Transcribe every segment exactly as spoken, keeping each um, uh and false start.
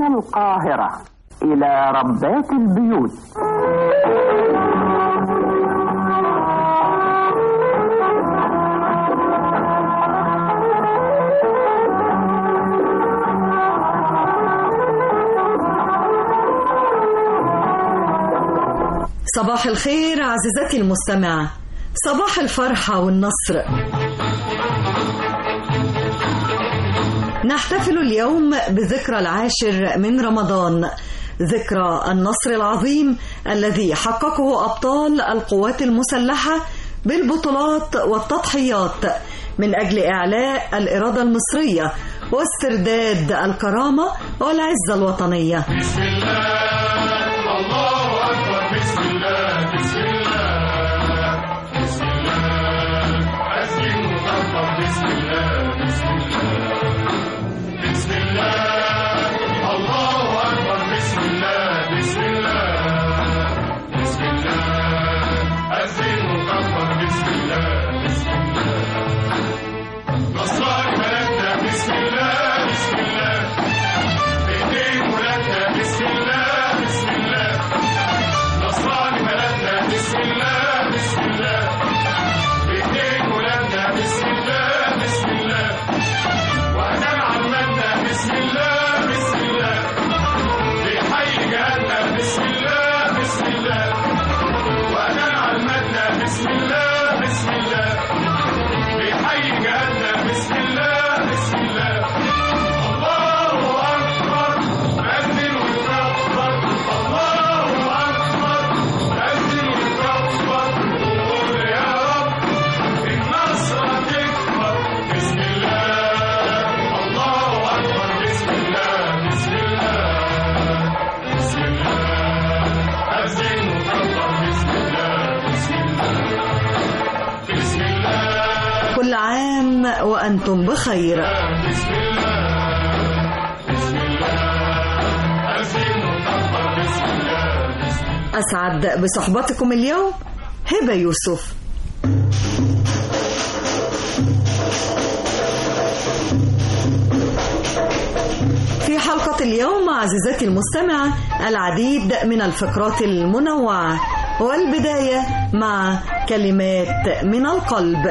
من القاهرة إلى ربات البيوت. صباح الخير عزيزتي المستمعة، صباح الفرحة والنصر. نحتفل اليوم بذكرى العاشر من رمضان، ذكرى النصر العظيم الذي حققه أبطال القوات المسلحة بالبطولات والتضحيات من أجل إعلاء الإرادة المصرية واسترداد الكرامة والعزة الوطنية. بسم الله، الله أكبر، بسم الله، بسم الله، بسم الله، أزين وكبر، بسم الله، بسم الله، بسم الله، الله أكبر، بسم الله، بسم الله، بسم الله، أزين وكبر، بسم الله، بسم الله، نصرك بلدنا، بسم الله، بسم الله، بإيدين ولادنا، بسم الله، بسم الله، نصراني بلدنا، بسم الله، بسم الله، بإيدين ولادنا، بسم الله، بسم الله، وأذان عمالنا، بسم الله، بسم الله، بيحيي جهادنا، بسم الله، بسم الله، وأذان عمالنا، بسم الله، بسم الله، بيحيي جهادنا، بسم الله، بسم الله، الله أكبر، أذن وكبر، الله أكبر، أذن وكبر، قول يا رب النصر تكبر، بسم الله، الله أكبر، بسم الله، بسم الله، بسم الله، أذن وكبر، بسم الله، بسم الله، بسم الله، كل عام وأنتم بخير. بسم الله، بسم الله، أزين وكبر، بسم الله، بسم الله. أسعد بصحبتكم اليوم هبة يوسف. في حلقة اليوم عزيزتي المستمعة العديد من الفقرات المنوعة، والبداية مع كلمات من القلب.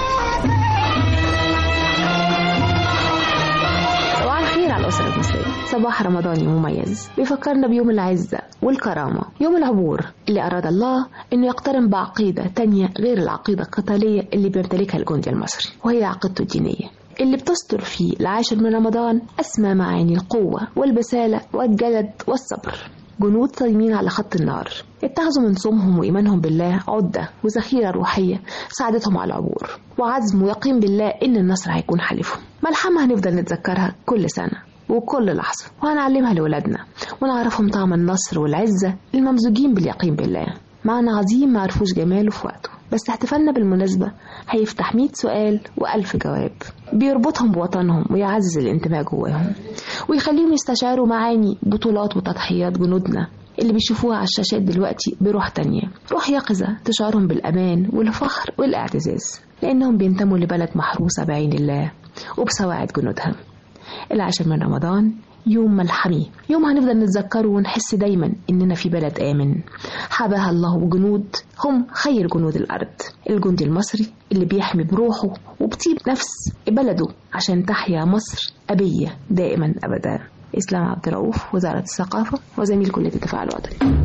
على الأسرة المصرية. صباح رمضاني مميز بيفكرنا بيوم العزة والكرامة، يوم العبور اللي أراد الله إنه يقترن بعقيدة تانية غير العقيدة القتالية اللي بيمتلكها الجندي المصري، وهي عقيدته الدينية اللي بتصدر فيه العاشر من رمضان أسمى معاني القوة والبسالة والجلد والصبر. جنود صايمين على خط النار اتخذوا من صومهم وإيمانهم بالله عدة وذخيرة روحية ساعدتهم على العبور، وعزم ويقين بالله إن النصر هيكون حليفهم. ملحمة هنفضل نتذكرها كل سنة وكل لحظة، وهنعلمها لولادنا ونعرفهم طعم النصر والعزة الممزوجين باليقين بالله. معنى عظيم ما عرفوش جماله في وقته، بس احتفالنا بالمناسبة هيفتح مئة سؤال وألف جواب بيربطهم بوطنهم ويعزز الانتماء جواهم، ويخليهم يستشعروا معاني بطولات وتضحيات جنودنا اللي بيشوفوها على الشاشات دلوقتي بروح تانية، روح يقظة تشعرهم بالأمان والفخر والاعتزاز، لأنهم بينتموا لبلد محروسة بعين الله وبسواعد جنودها. العاشر من رمضان يوم ملحمي، يوم هنفضل نتذكره ونحس دايما إننا في بلد آمن حباها الله وجنود هم خير جنود الأرض. الجندي المصري اللي بيحمي بروحه وبطيب نفس بلده عشان تحيا مصر أبية دائما أبدا. إسلام عبد الرؤوف، وزارة الثقافة وزميل كلية الدفاع الوطني.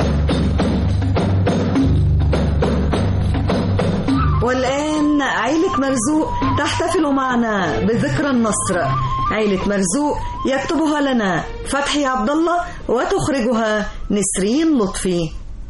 والآن عيلة مرزوق تحتفل معنا بذكرى النصر. عيلة مرزوق يكتبها لنا فتحي عبد الله وتخرجها نسرين لطفي.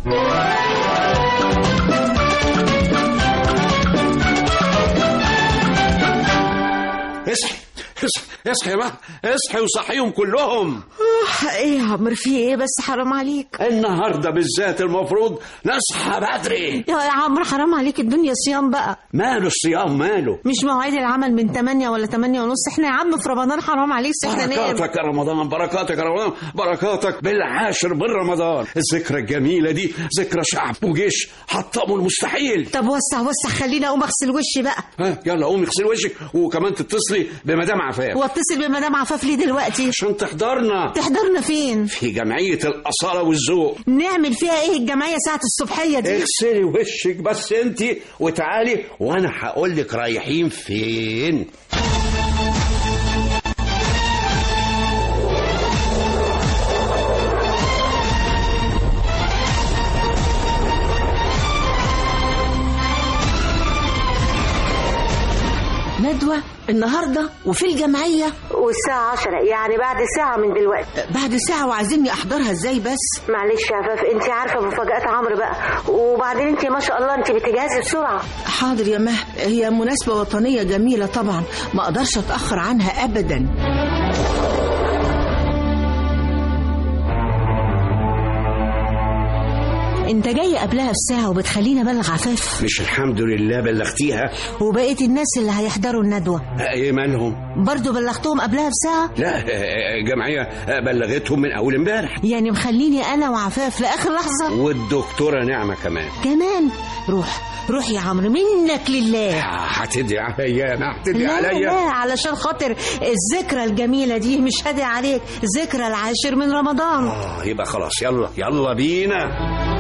اصحي اصحي اصحي بقى، اصحي وصحيهم كلهم. ايه يا عمر، في ايه بس؟ حرام عليك، النهارده بالذات المفروض نصحى بدري. يا عمر حرام عليك، الدنيا صيام بقى. ماله الصيام ماله؟ مش مواعيد العمل من تمانية ولا تمانية ونص؟ احنا يا عم في رمضان، حرام عليك. بركاتك يا رمضان، بركاتك يا رمضان، بركاتك بالعاشر من رمضان. الذكرى الجميلة دي ذكرى شعب وجيش حطموا المستحيل. طب وسع وسع، خلينا اقوم اغسل وشي بقى. ها يلا قومي اغسلي وشك، وكمان تتصلي بمدام عفاف. واتصل بمدام عفاف ليه دلوقتي؟ عشان تحضرنا. تحضرنا فين؟ في جمعية الأصالة والذوق. نعمل فيها ايه الجمعية ساعة الصبحية دي؟ اغسلي وشك بس انتي وتعالي وانا هقول لك رايحين فين. ندوة النهاردة وفي الجمعية والساعة عشرة، يعني بعد ساعة من دلوقتي. بعد ساعة وعايزيني أحضرها إزاي بس؟ معلش يا عفاف، انت عارفة مفاجآت عمرو بقى، وبعدين انت ما شاء الله انت بتجهزي بسرعة. حاضر يا مه، هي مناسبة وطنية جميلة طبعا، ما أقدرش أتأخر عنها أبدا. انت جاي قبلها بساعة وبتخليني ابلغ عفاف؟ مش الحمد لله بلغتيها؟ وبقيت الناس اللي هيحضروا الندوة ايه مالهم؟ برضو بلغتهم قبلها بساعة؟ لا الجمعية بلغتهم من اول امبارح. يعني مخليني انا وعفاف لاخر لحظة؟ والدكتورة نعمة كمان. كمان؟ روح روح يا عمرو منك لله. هتدعي عليا انا؟ هتدعي عليا؟ لا لا علشان خاطر الذكرى الجميلة دي، مش هدعي عليك، ذكرى العاشر من رمضان. اه يبقى خلاص، يلا يلا بينا.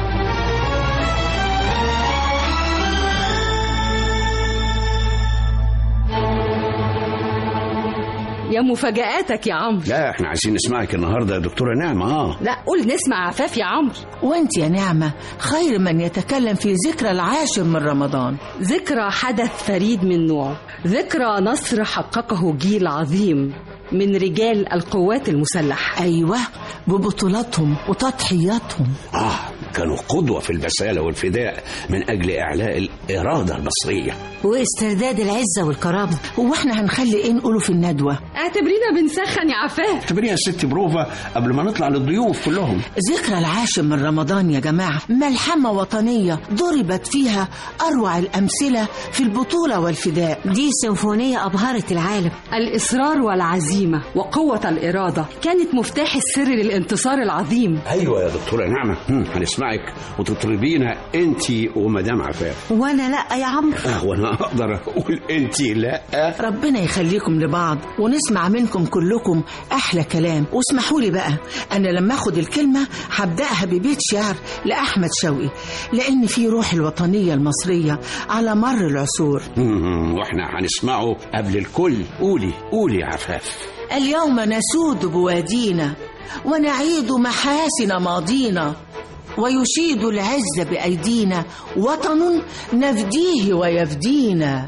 يا مفاجآتك يا عمرو. لا احنا عايزين نسمعك النهارده يا دكتورة نعمة. اه لا قول نسمع عفاف يا عمرو. وانت يا نعمة خير من يتكلم في ذكرى العاشر من رمضان. ذكرى حدث فريد من نوعه، ذكرى نصر حققه جيل عظيم من رجال القوات المسلحة. أيوة، ببطولاتهم وتضحياتهم. آه كانوا قدوة في البسالة والفداء من أجل إعلاء الإرادة المصرية واسترداد العزة والكرامة. هو احنا هنخلي ايه نقوله في الندوة؟ اعتبرينا بنسخن يا عفاف. اعتبريها ست بروفة قبل ما نطلع للضيوف كلهم. ذكرى العاشر من رمضان يا جماعة ملحمة وطنية ضربت فيها أروع الأمثلة في البطولة والفداء. دي سيمفونية أبهرت العالم. الإصرار والعزيمة وقوة الإرادة كانت مفتاح السر للانتصار العظيم. أيوة يا دكتورة نعمة، هنسمعك وتطربينا أنتي ومدام عفاف. وأنا لأ يا عمرو. أه وأنا أقدر أقول أنتي لأ؟ ربنا يخليكم لبعض ونسمع منكم كلكم أحلى كلام. واسمحوا لي بقى، أنا لما أخد الكلمة هبدأها ببيت شعر لأحمد شوقي، لأن في روح الوطنية المصرية على مر العصور. وإحنا هنسمعه قبل الكل. قولي قولي يا عفاف. اليوم نسود بوادينا ونعيد محاسن ماضينا، ويشيد العز بأيدينا، وطن نفديه ويفدينا.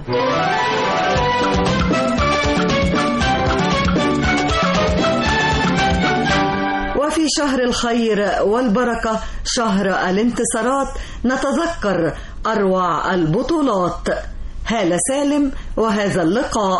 وفي شهر الخير والبركة، شهر الانتصارات، نتذكر أروع البطولات. هالة سالم وهذا اللقاء.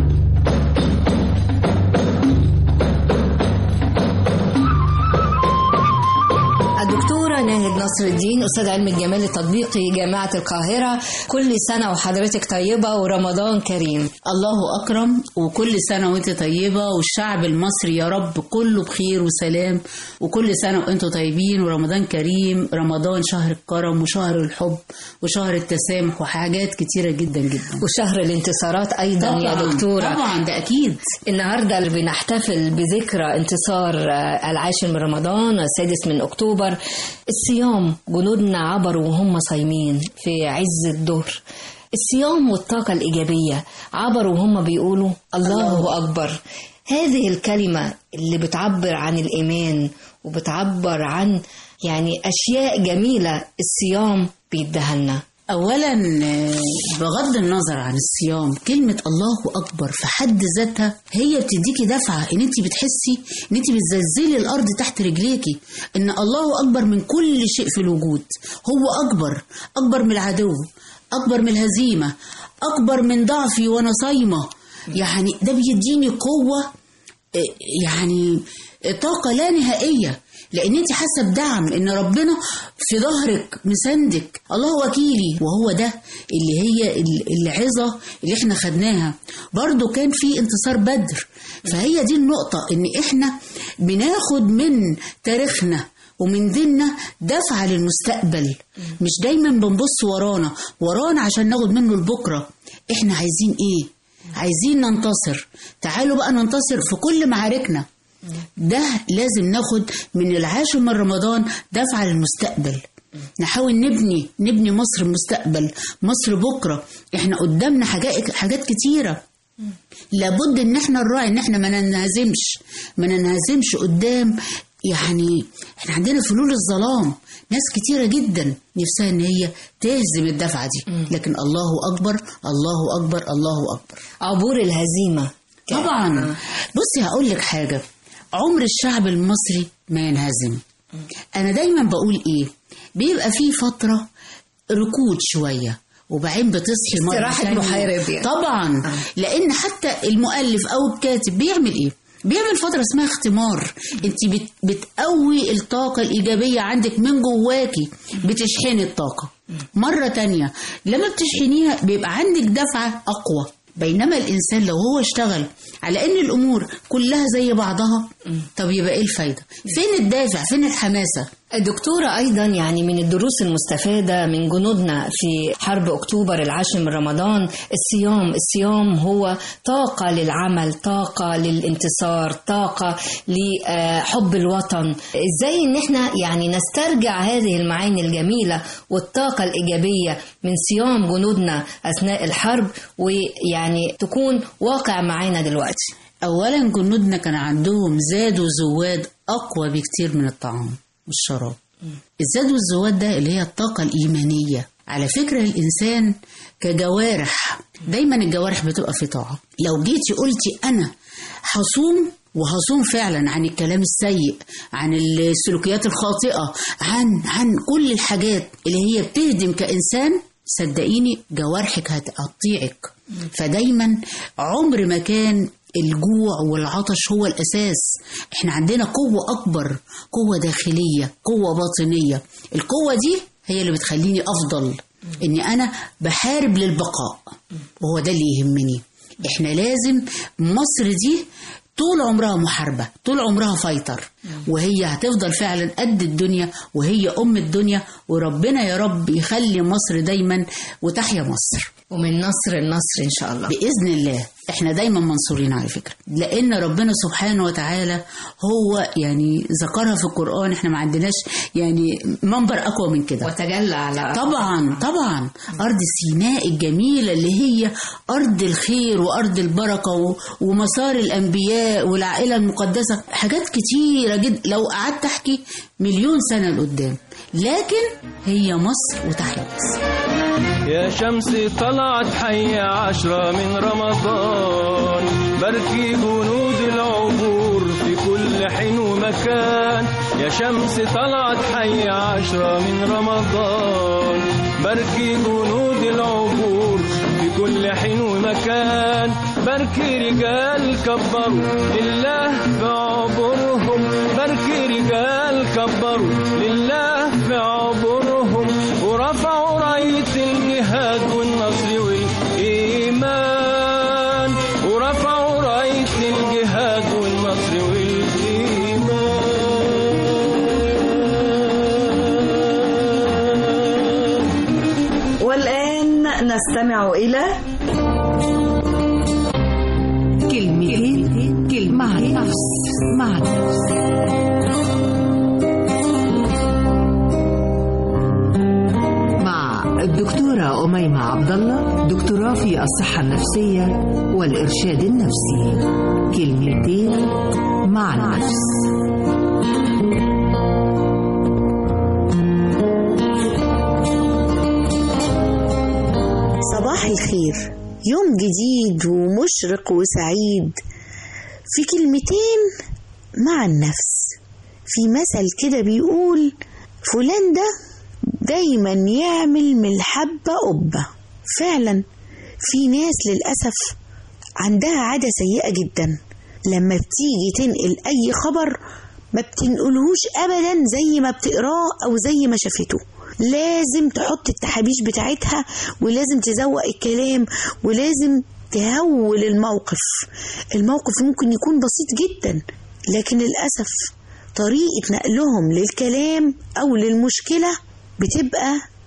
الدكتورة ناهد نصر الدين، أستاذ علم الجمال التطبيقي جامعة القاهرة، كل سنة وحضرتك طيبة ورمضان كريم. الله أكرم، وكل سنة وانت طيبة، والشعب المصري يا رب كله بخير وسلام، وكل سنة وانتوا طيبين ورمضان كريم. رمضان شهر الكرم وشهر الحب وشهر التسامح وحاجات كتيرة جدا جدا، وشهر الانتصارات أيضا. طبعاً يا دكتورة طبعا ده أكيد. النهاردة اللي بنحتفل بذكرى انتصار العاشر من رمضان، السادس من أكتوبر. الصيام، جنودنا عبروا وهم صايمين في عز الظهر. الصيام والطاقة الإيجابية عبروا وهم بيقولوا الله أكبر. هذه الكلمة اللي بتعبر عن الإيمان وبتعبر عن يعني أشياء جميلة الصيام بيدهلنا. أولا بغض النظر عن الصيام، كلمة الله أكبر في حد ذاتها هي بتديكي دفعة إن أنت بتحسي إن أنت بتزلزلي الأرض تحت رجليكي، إن الله أكبر من كل شيء في الوجود. هو أكبر، أكبر من العدو، أكبر من الهزيمة، أكبر من ضعفي وأنا صايمة. يعني ده بيديني قوة، يعني طاقة لا نهائية، لأن أنت حاسة بدعم، إن ربنا في ظهرك مساندك. الله وكيلي، وهو ده اللي هي العظة اللي احنا خدناها. برضو كان في انتصار بدر، فهي دي النقطة، إن احنا بناخد من تاريخنا ومن ديننا دفعة للمستقبل، مش دايما بنبص ورانا ورانا عشان ناخد منه البكرة. احنا عايزين ايه؟ عايزين ننتصر، تعالوا بقى ننتصر في كل معاركنا. ده لازم ناخد من العاشر من رمضان دفعة للمستقبل. نحاول نبني نبني مصر المستقبل، مصر بكرة. احنا قدامنا حاجات حاجات كتيرة، لابد ان احنا نراعي ان احنا ما ننهزمش ما ننهزمش قدام. يعني احنا عندنا فلول الظلام، ناس كتيرة جدا نفسها ان هي تهزم الدفعة دي، لكن الله اكبر الله اكبر الله اكبر. عبور الهزيمة طبعا. بصي هقول لك حاجة، عمر الشعب المصري ما ينهزم. انا دايما بقول ايه، بيبقى فيه فترة ركود شوية وبعدين بتصحي مرة استراحة محارب يعني. طبعا آه. لان حتى المؤلف او الكاتب بيعمل ايه، بيعمل فترة اسمها اختمار. انت بت بتقوي الطاقة الإيجابية عندك من جواكي، بتشحني الطاقة مرة تانية. لما بتشحنيها بيبقى عندك دفعة أقوى. بينما الإنسان لو هو اشتغل على أن الأمور كلها زي بعضها، طب يبقى إيه الفايدة؟ فين الدافع؟ فين الحماسة؟ الدكتورة أيضا يعني من الدروس المستفادة من جنودنا في حرب أكتوبر العاشر من رمضان الصيام. الصيام هو طاقة للعمل، طاقة للانتصار، طاقة لحب الوطن. إزاي إن احنا يعني نسترجع هذه المعاني الجميلة والطاقة الإيجابية من صيام جنودنا أثناء الحرب، ويعني تكون واقع معانا دلوقتي؟ أولا جنودنا كان عندهم زاد وزواد أقوى بكتير من الطعام والشراب. الزاد والزواد ده اللي هي الطاقة الإيمانية. على فكرة الإنسان كجوارح دايما الجوارح بتبقى في طاعة. لو جيتي قلتي أنا هصوم وهصوم فعلا عن الكلام السيء، عن السلوكيات الخاطئة، عن عن كل الحاجات اللي هي بتهدم كإنسان، صدقيني جوارحك هتقطيعك. فدايما عمر ما كان الجوع والعطش هو الأساس. احنا عندنا قوة أكبر، قوة داخلية، قوة باطنية. القوة دي هي اللي بتخليني أفضل، إني أنا بحارب للبقاء، وهو ده اللي يهمني. احنا لازم مصر دي طول عمرها محاربة، طول عمرها فايتر، وهي هتفضل فعلا قد الدنيا، وهي أم الدنيا. وربنا يا رب يخلي مصر دايما، وتحيا مصر، ومن نصر النصر إن شاء الله بإذن الله. احنا دايما منصورين على فكرة، لأن ربنا سبحانه وتعالى هو يعني ذكرها في القرآن. احنا ما عندناش يعني منبر أقوى من كده. وتجلى على طبعا طبعا أرض سيناء الجميلة اللي هي أرض الخير وأرض البركة ومسار الأنبياء والعائلة المقدسة. حاجات كتيرة جدا لو قعدت أحكي مليون سنة لقدام، لكن هي مصر وتحيا مصر. يا شمس طلعت حي عشرة من رمضان، باركي جنود العبور في كل حين ومكان. يا شمس طلعت حي عشرة من رمضان، باركي جنود العبور في كل حين ومكان. باركي رجال كبروا لله في عبورهم، باركي رجال كبروا لله في عبورهم، ورفعوا راية الجهاد والنصر والإيمان، ورفعوا راية الجهاد والنصر والإيمان. والآن نستمع إلى كلمتين كلمة مع النفس مع النفس مع الدكتورة أميمة عبد الله، دكتوراه في الصحة النفسية والإرشاد النفسي. كلمتين مع النفس. صباح الخير، يوم جديد ومشرق وسعيد في كلمتين مع النفس. في مثل كده بيقول فلان ده دايما يعمل من الحبة قبة. فعلا في ناس للأسف عندها عادة سيئة جدا، لما بتيجي تنقل أي خبر ما بتنقلهوش أبدا زي ما بتقراه أو زي ما شافته. لازم تحط التحابيش بتاعتها، ولازم تزوق الكلام، ولازم تهول الموقف. الموقف ممكن يكون بسيط جدا، لكن للأسف طريقة نقلهم للكلام أو للمشكلة بتبقى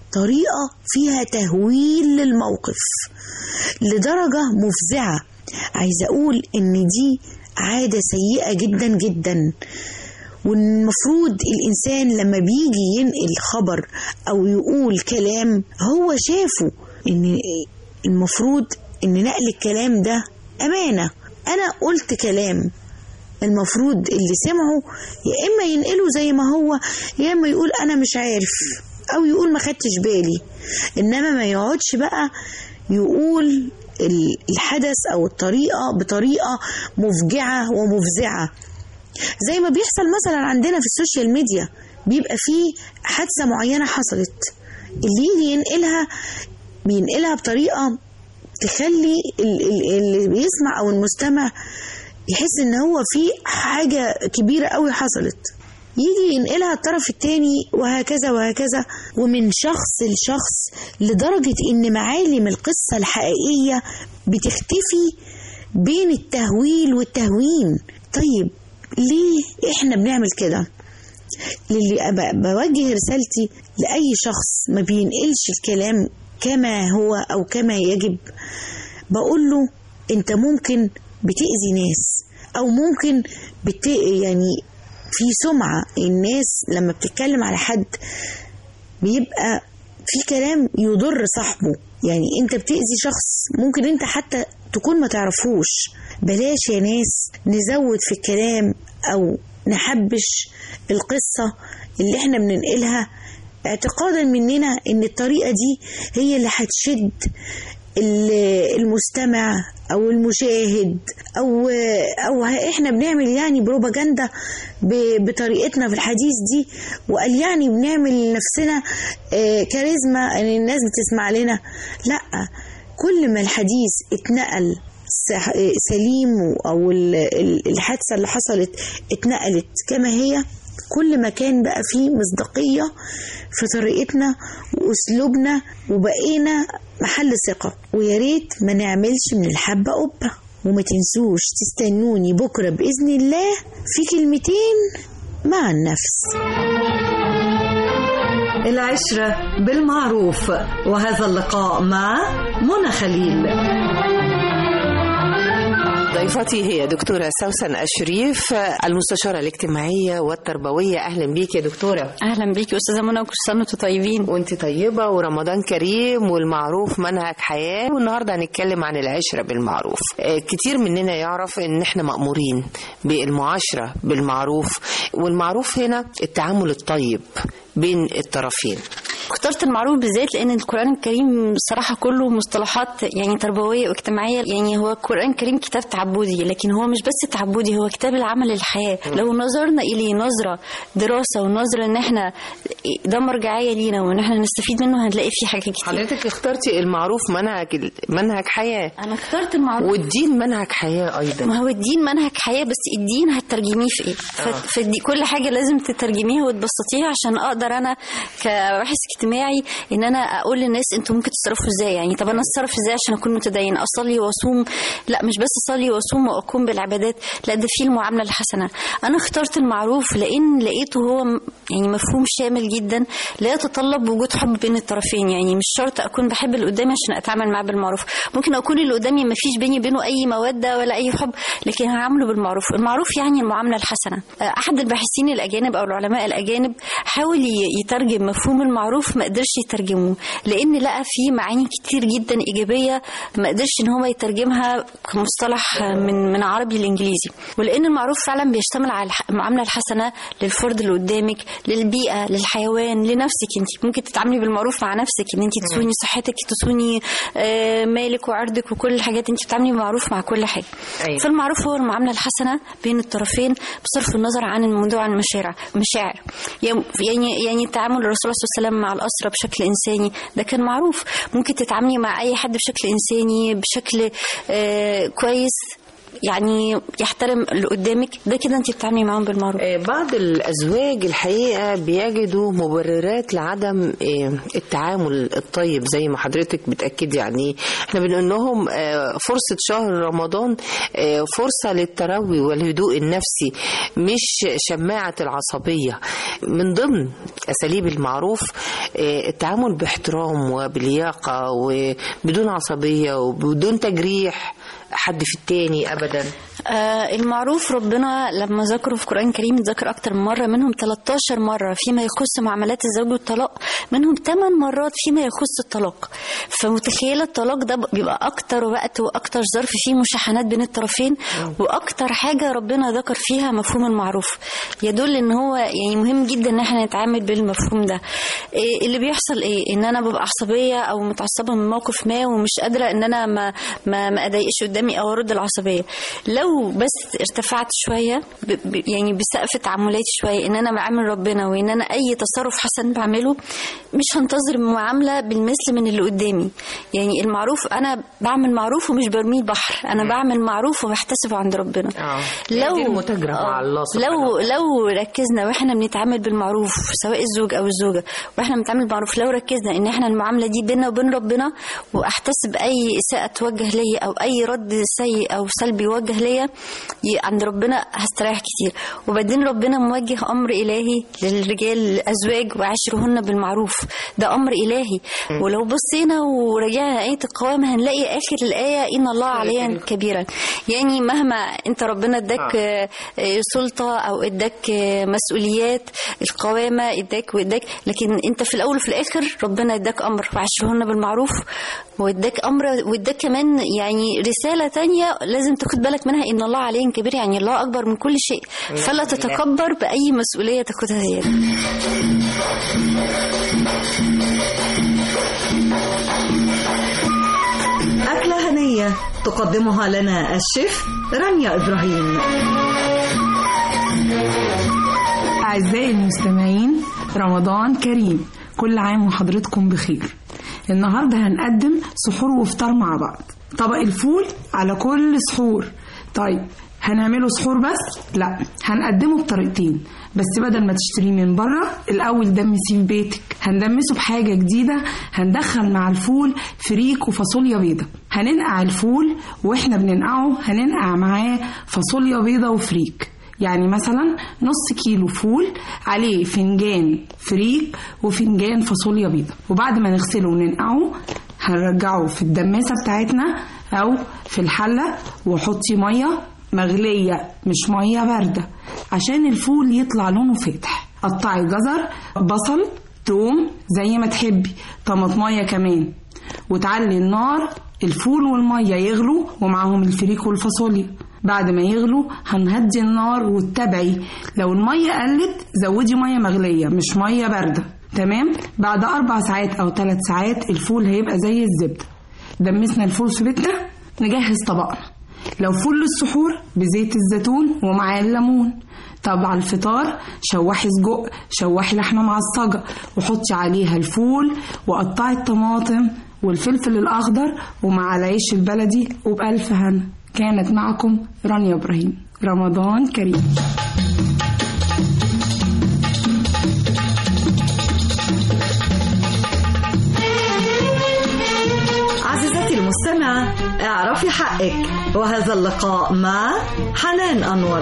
طريقة فيها تهويل للموقف لدرجة مفزعة. عايزة أقول إن دي عادة سيئة جدا جدا، والمفروض الإنسان لما بيجي ينقل خبر أو يقول كلام هو شافه، إن المفروض إن نقل الكلام ده أمانة. أنا قلت كلام، المفروض اللي سمعه يا إما ينقله زي ما هو، يا إما يقول أنا مش عارف، أو يقول ما خدتش بالي، إنما ما يقعدش بقى يقول الحدث أو الطريقة بطريقة مفجعة ومفزعة. زي ما بيحصل مثلا عندنا في السوشيال ميديا، بيبقى فيه حادثة معينة حصلت، اللي يجي ينقلها بينقلها بطريقة تخلي اللي بيسمع أو المستمع يحس إن هو في حاجة كبيرة قوي حصلت، يجي ينقلها الطرف التاني وهكذا وهكذا، ومن شخص لشخص، لدرجة إن معالم القصة الحقيقية بتختفي بين التهويل والتهوين. طيب ليه إحنا بنعمل كده؟ للي بوجه رسالتي لأي شخص ما بينقلش الكلام كما هو أو كما يجب، بقول له أنت ممكن بتأذي ناس، أو ممكن بت... يعني في سمعة الناس لما بتتكلم على حد بيبقى في كلام يضر صاحبه، يعني انت بتأذي شخص ممكن انت حتى تكون ما تعرفوش. بلاش يا ناس نزود في الكلام او نحبش القصة اللي احنا بننقلها اعتقادا مننا ان الطريقة دي هي اللي هتشد المستمع او المشاهد، او او احنا بنعمل يعني بروباجندا بطريقتنا في الحديث دي، وقال يعني بنعمل لنفسنا كاريزما ان الناس بتسمع لنا. لا، كل ما الحديث اتنقل سليم او الحادثة اللي حصلت اتنقلت كما هي، كل ما كان بقى فيه مصداقية في طريقتنا وأسلوبنا، وبقينا محل ثقة. ويا ريت ما نعملش من الحبة قبة. وما تنسوش تستنوني بكرة بإذن الله في كلمتين مع النفس. العشرة بالمعروف، وهذا اللقاء مع منى خليل. ضيفتي هي دكتورة سوسن الشريف، المستشارة الاجتماعية والتربوية. أهلا بيك يا دكتورة. أهلا بيك يا أستاذة منى، وكل سنة وانتم طيبين. وانت طيبة، ورمضان كريم، والمعروف منهج حياة. والنهاردة هنتكلم عن العشرة بالمعروف. كتير مننا يعرف ان احنا مأمورين بالمعاشرة بالمعروف، والمعروف هنا التعامل الطيب بين الطرفين. اخترت المعروف بالذات لان القرآن الكريم بصراحة كله مصطلحات يعني تربوية واجتماعية. يعني هو القرآن الكريم كتاب تعبدي، لكن هو مش بس تعبدي، هو كتاب العمل الحياة. لو نظرنا إليه نظرة دراسة ونظرة ان احنا ده مرجعية لينا وان احنا نستفيد منه، هنلاقي فيه حاجات كتير. حضرتك اخترتي المعروف منهج منهج حياة. انا اخترت المعروف. والدين منهج حياة ايضا. ما هو الدين منهج حياة، بس الدين هتترجميه في ايه؟ آه. فدي كل حاجة لازم تترجميها وتبسطيها عشان اقدر انا كباحث اجتماعي ان انا اقول للناس انتوا ممكن تتصرفوا ازاي. يعني طب انا اتصرف ازاي عشان اكون متدين؟ اصلي واصوم؟ لا، مش بس اصلي واصوم واقوم بالعبادات، لا، ده فيه المعامله الحسنه. انا اخترت المعروف لان لقيته هو يعني مفهوم شامل جدا، لا يتطلب وجود حب بين الطرفين. يعني مش شرط اكون بحب اللي قدامي عشان اتعامل معاه بالمعروف، ممكن اكون اللي قدامي ما فيش بيني وبينه اي موده ولا اي حب، لكن هعامله بالمعروف. المعروف يعني المعامله الحسنه. احد الباحثين الاجانب او العلماء الاجانب حاول يترجم مفهوم المعروف، ما قدرش يترجمه لان لقى فيه معاني كتير جدا ايجابيه، ما قدرش ان هو يترجمها كمصطلح من من عربي لانجليزي. ولان المعروف فعلا بيشتمل على المعامله الحسنه للفرد اللي قدامك، للبيئه، للحيوان، لنفسك. انت ممكن تتعاملي بالمعروف مع نفسك، ان انت تصوني صحتك، تصوني مالك وعرضك وكل الحاجات، انت بتتعاملي بالمعروف مع كل حاجه. أيوة. فالمعروف هو المعامله الحسنه بين الطرفين بصرف النظر عن الموضوع عن المشاعر مشاعر يعني يعني تعامل الرسول صلى الله عليه وسلم مع الأسرة بشكل إنساني، ده كان معروف. ممكن تتعاملي مع أي حد بشكل إنساني، بشكل آه كويس، يعني يحترم اللي قدامك، ده كده انت بتعاملي معاهم بالمعروف. بعض الأزواج الحقيقة بيجدوا مبررات لعدم التعامل الطيب زي ما حضرتك بتأكد. يعني احنا بنقول لهم فرصة شهر رمضان فرصة للتروي والهدوء النفسي مش شماعة العصبية. من ضمن أساليب المعروف التعامل باحترام وبلياقة وبدون عصبية وبدون تجريح حد في التاني أبدا. آه المعروف ربنا لما ذكره في القرآن الكريم ذكر أكتر من مرة، منهم ثلاثة عشر مرة فيما يخص معاملات الزوج والطلاق، منهم ثمان مرات فيما يخص الطلاق. فمتخيلة الطلاق ده بيبقى أكتر وقت وأكتر ظرف فيه مشاحنات بين الطرفين، وأكتر حاجة ربنا ذكر فيها مفهوم المعروف. يدل إن هو يعني مهم جدا إن احنا نتعامل بالمفهوم ده. إيه اللي بيحصل إيه؟ إن أنا ببقى عصبية أو متعصبة من موقف ما ومش قادرة إن أنا ما ما ما أضايقش قدامي أو أرد العصبية. لو بس ارتفعت شوية ب ب يعني بسقف تعاملاتي شوية، ان انا بعامل ربنا وان انا اي تصرف حسن بعمله مش هنتظر معاملة بالمثل من اللي قدامي. يعني المعروف انا بعمل معروف ومش برميه البحر، انا بعمل معروف وبحتسبه عند ربنا. اه لو المتجرة مع الله سبحانه لو لو ركزنا واحنا بنتعامل بالمعروف سواء الزوج او الزوجة واحنا بنتعامل بالمعروف، لو ركزنا ان احنا المعاملة دي بيننا وبين ربنا واحتسب اي اساءة توجه ليا او اي رد سيء او سلبي يوجه ليا عند ربنا هستريح كتير. وبعدين ربنا موجه امر الهي للرجال الازواج وعاشرهن بالمعروف، ده امر الهي. ولو بصينا ورجعنا ايه القوامه هنلاقي اخر الايه ان الله عليا كبيرا. يعني مهما انت ربنا اداك سلطه او اداك مسؤوليات، القوامه اداك واداك، لكن انت في الاول وفي الاخر ربنا اداك امر وعاشرهن بالمعروف، واداك امر واداك كمان يعني رساله تانية لازم تاخد بالك منها، ان الله عليه كبير، يعني الله اكبر من كل شيء، فلا تتكبر باي مسؤوليه تاخدها هي. أكلة هنية تقدمها لنا الشيف رانيا إبراهيم. أعزائي المستمعين، رمضان كريم، كل عام وحضرتكم بخير. النهاردة هنقدم سحور وفطار مع بعض. طبق الفول على كل سحور. طيب هنعمله سحور بس؟ لا، هنقدمه بطريقتين، بس بدل ما تشتريه من بره الأول دمسيه في بيتك. هندمسه بحاجة جديدة، هندخل مع الفول فريك وفاصوليا بيضة. هننقع الفول واحنا بننقعه هننقع معاه فاصوليا بيضة وفريك. يعني مثلا نص كيلو فول عليه فنجان فريك وفنجان فاصوليا بيضة، وبعد ما نغسله وننقعه هنرجعه في الدماسة بتاعتنا أو في الحلة، وحطي مية مغلية مش مية باردة عشان الفول يطلع لونه فاتح. قطعي جزر، بصل، توم زي ما تحبي، طماطمية كمان، وتعلي النار. الفول والمية يغلوا ومعهم الفريك والفاصوليا. بعد ما يغلوا هنهدي النار وتتابعي، لو المية قلت زودي مية مغلية مش مية باردة. تمام؟ بعد أربع ساعات أو ثلاث ساعات الفول هيبقى زي الزبدة. دمسنا الفول في بيتنا، نجهز طبقنا. لو فول للسحور بزيت الزيتون ومعاه الليمون. طب على الفطار شوحي سجق، شوحي لحمة معصجة وحطي عليها الفول، وقطعي الطماطم والفلفل الأخضر ومع العيش البلدي، وبألف هنا. كانت معكم رانيا إبراهيم. رمضان كريم. عزيزتي المستمعة، اعرفي حقك، وهذا اللقاء مع حنان أنور.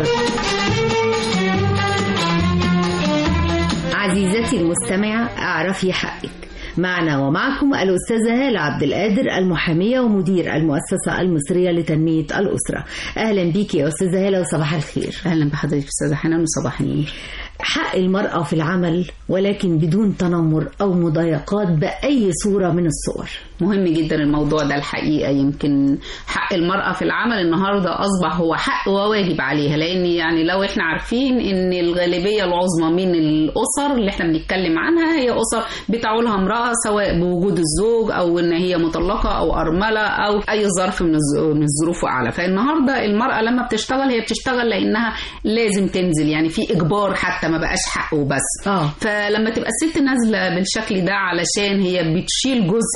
عزيزتي المستمعة، اعرفي حقك. معنا ومعكم الأستاذة هالة عبد القادر، المحامية ومدير المؤسسة المصرية لتنمية الأسرة. أهلا بيك يا أستاذة هالة وصباح الخير. أهلا بحضرتك أستاذة حنان وصباح النور. حق المرأة في العمل ولكن بدون تنمر أو مضايقات بأي صورة من الصور. مهم جدا الموضوع ده الحقيقة. يمكن حق المرأة في العمل النهاردة أصبح هو حق وواجب عليها، لأن يعني لو احنا عارفين ان الغالبية العظمى من الأسر اللي احنا بنتكلم عنها هي أسر بتعولها امرأة، سواء بوجود الزوج أو ان هي مطلقة أو أرملة أو أي ظرف من الظروف وأعلى. فالنهاردة المرأة لما بتشتغل هي بتشتغل لأنها لازم تنزل، يعني في إجبار، حتى ما بقاش حق وبس. آه. فلما تبقى الست نازلة بالشكل ده علشان هي بتشيل جزء من أسرها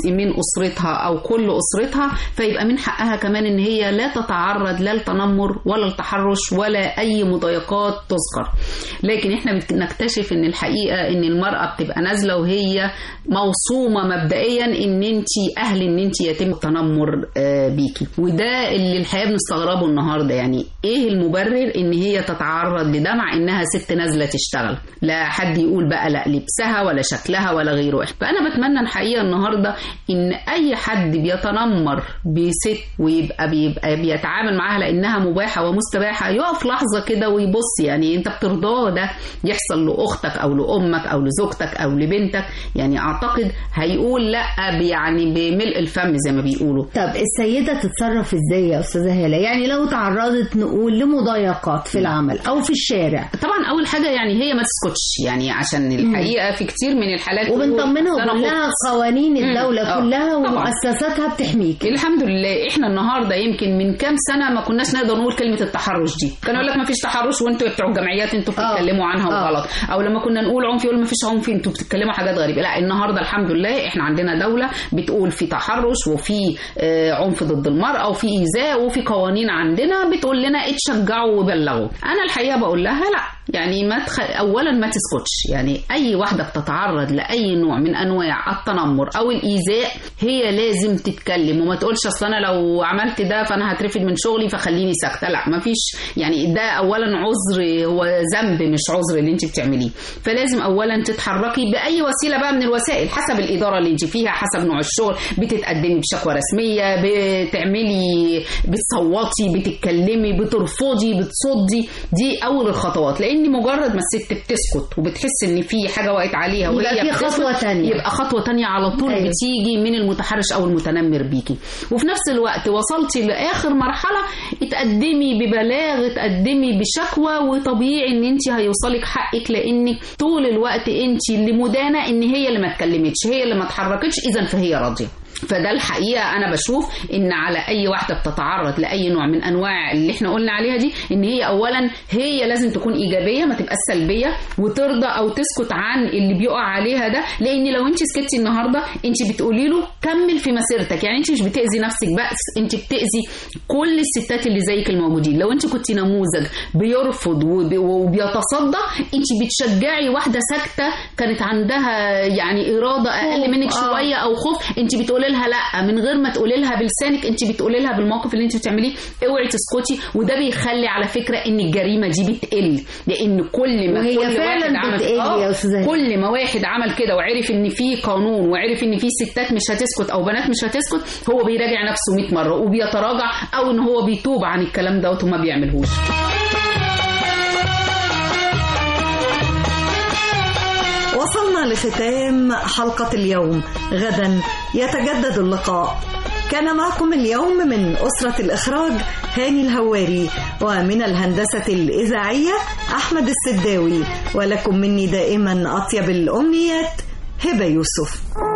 أسرتها أو كل أسرتها، فيبقى من حقها كمان إن هي لا تتعرض لا التنمر ولا التحرش ولا أي مضايقات تذكر. لكن إحنا بنكتشف إن الحقيقة إن المرأة بتبقى نازلة وهي موصومة مبدئيا إن أنت أهل إن أنت يتم التنمر بيكي، وده اللي الحقيقة بنستغربه النهاردة. يعني إيه المبرر إن هي تتعرض لده مع إنها ست نازلة تشتغل؟ لا حد يقول بقى لا لبسها ولا شكلها ولا غيره. فأنا بتمنى الحقيقة النهاردة إن أي حد بيتنمر بست ويبقى بيبقى بيتعامل معاها لأنها مباحة ومستباحة يقف لحظة كده ويبص، يعني أنت بترضاه ده يحصل لأختك أو لأمك أو لزوجتك أو لبنتك؟ يعني أعتقد هيقول لا يعني بملء الفم زي ما بيقولوا. طب السيدة تتصرف إزاي يا أستاذة هالة؟ يعني لو تعرضت نقول لمضايقات في العمل أو في الشارع، طبعا أول حاجة يعني هي ما تسكتش، يعني عشان الحقيقة في كتير من الحالات وبنطمنها وكلها قوانين الدولة مم. كلها ومؤسساتها بتحميك. الحمد لله. احنا النهارده يمكن من كام سنة ما كناش نقدر نقول كلمة التحرش دي، كانوا يقول لك ما فيش تحرش وانتوا بتوع الجمعيات انتوا بتتكلموا عنها وغلط، او لما كنا نقول عنف يقول ما فيش عنف انتوا بتتكلموا حاجات غريبة. لا النهارده الحمد لله احنا عندنا دولة بتقول في تحرش وفي عنف ضد المرأة وفي إيذاء وفي قوانين عندنا بتقول لنا اتشجعوا وبلغوا. انا الحقيقة بقول لها لا، يعني ما تخ... اولا ما تسكتش. يعني اي واحدة بتتعرض لاي نوع من انواع التنمر او الايذاء هي لازم تتكلم، وما تقولش اصل انا لو عملت ده فانا هترفد من شغلي فخليني ساكته. لا ما فيش، يعني ده اولا عذر، هو ذنب مش عذر اللي انت بتعمليه. فلازم اولا تتحركي باي وسيله بقى من الوسائل حسب الاداره اللي انت فيها، حسب نوع الشغل، بتتقدمي بشكوى رسميه، بتعملي بتصوتي، بتتكلمي، بترفضي، بتصدي. دي اول الخطوات، لان مجرد ما الست بتسكت وبتحس ان في حاجه وقعت عليها وهي في خطوه ثانيه، يبقى خطوه ثانيه على طول أيوة. بتيجي من المتحرش او المتنمر بيكي. وفي نفس الوقت وصلتي لاخر مرحله اتقدمي ببلاغ، اتقدمي بشكوى، وطبيعي ان انت هيوصلك حقك، لانك طول الوقت انت اللي مدانه ان هي اللي ما اتكلمتش، هي اللي ما اتحركتش، اذا فهي راضيه. فده الحقيقة أنا بشوف إن على أي واحدة بتتعرض لأي نوع من أنواع اللي إحنا قلنا عليها دي، إن هي أولا هي لازم تكون إيجابية، ما تبقى سلبية، وترضى أو تسكت عن اللي بيقع عليها ده. لأن لو أنت سكتي النهاردة أنت بتقولي له كمل في مسيرتك، يعني أنت مش بتأذي نفسك بس، أنت بتأذي كل الستات اللي زيك الموجودين. لو أنت كنت نموذج بيرفض وبيتصدى، أنت بتشجعي واحدة ساكتة كانت عندها يعني إرادة أقل منك شوية أو خوف، أنت بتقولي لها لا من غير ما تقولي لها بلسانك، انت بتقولي لها بالموقف اللي انت بتعمليه اوعي تسكتي. وده بيخلي على فكره ان الجريمه دي بتقل، لان كل ما وهي كل فعلا واحد عمل آه كل ما واحد عمل كده وعرف ان في قانون وعرف ان في ستات مش هتسكت او بنات مش هتسكت، هو بيراجع نفسه مئة مره وبيتراجع، او ان هو بيتوب عن الكلام دوت وما بيعملهوش. وصلنا لختام حلقة اليوم، غدا يتجدد اللقاء. كان معكم اليوم من أسرة الإخراج هاني الهواري، ومن الهندسة الإذاعية أحمد السداوي، ولكم مني دائما أطيب الأمنيات هبة يوسف.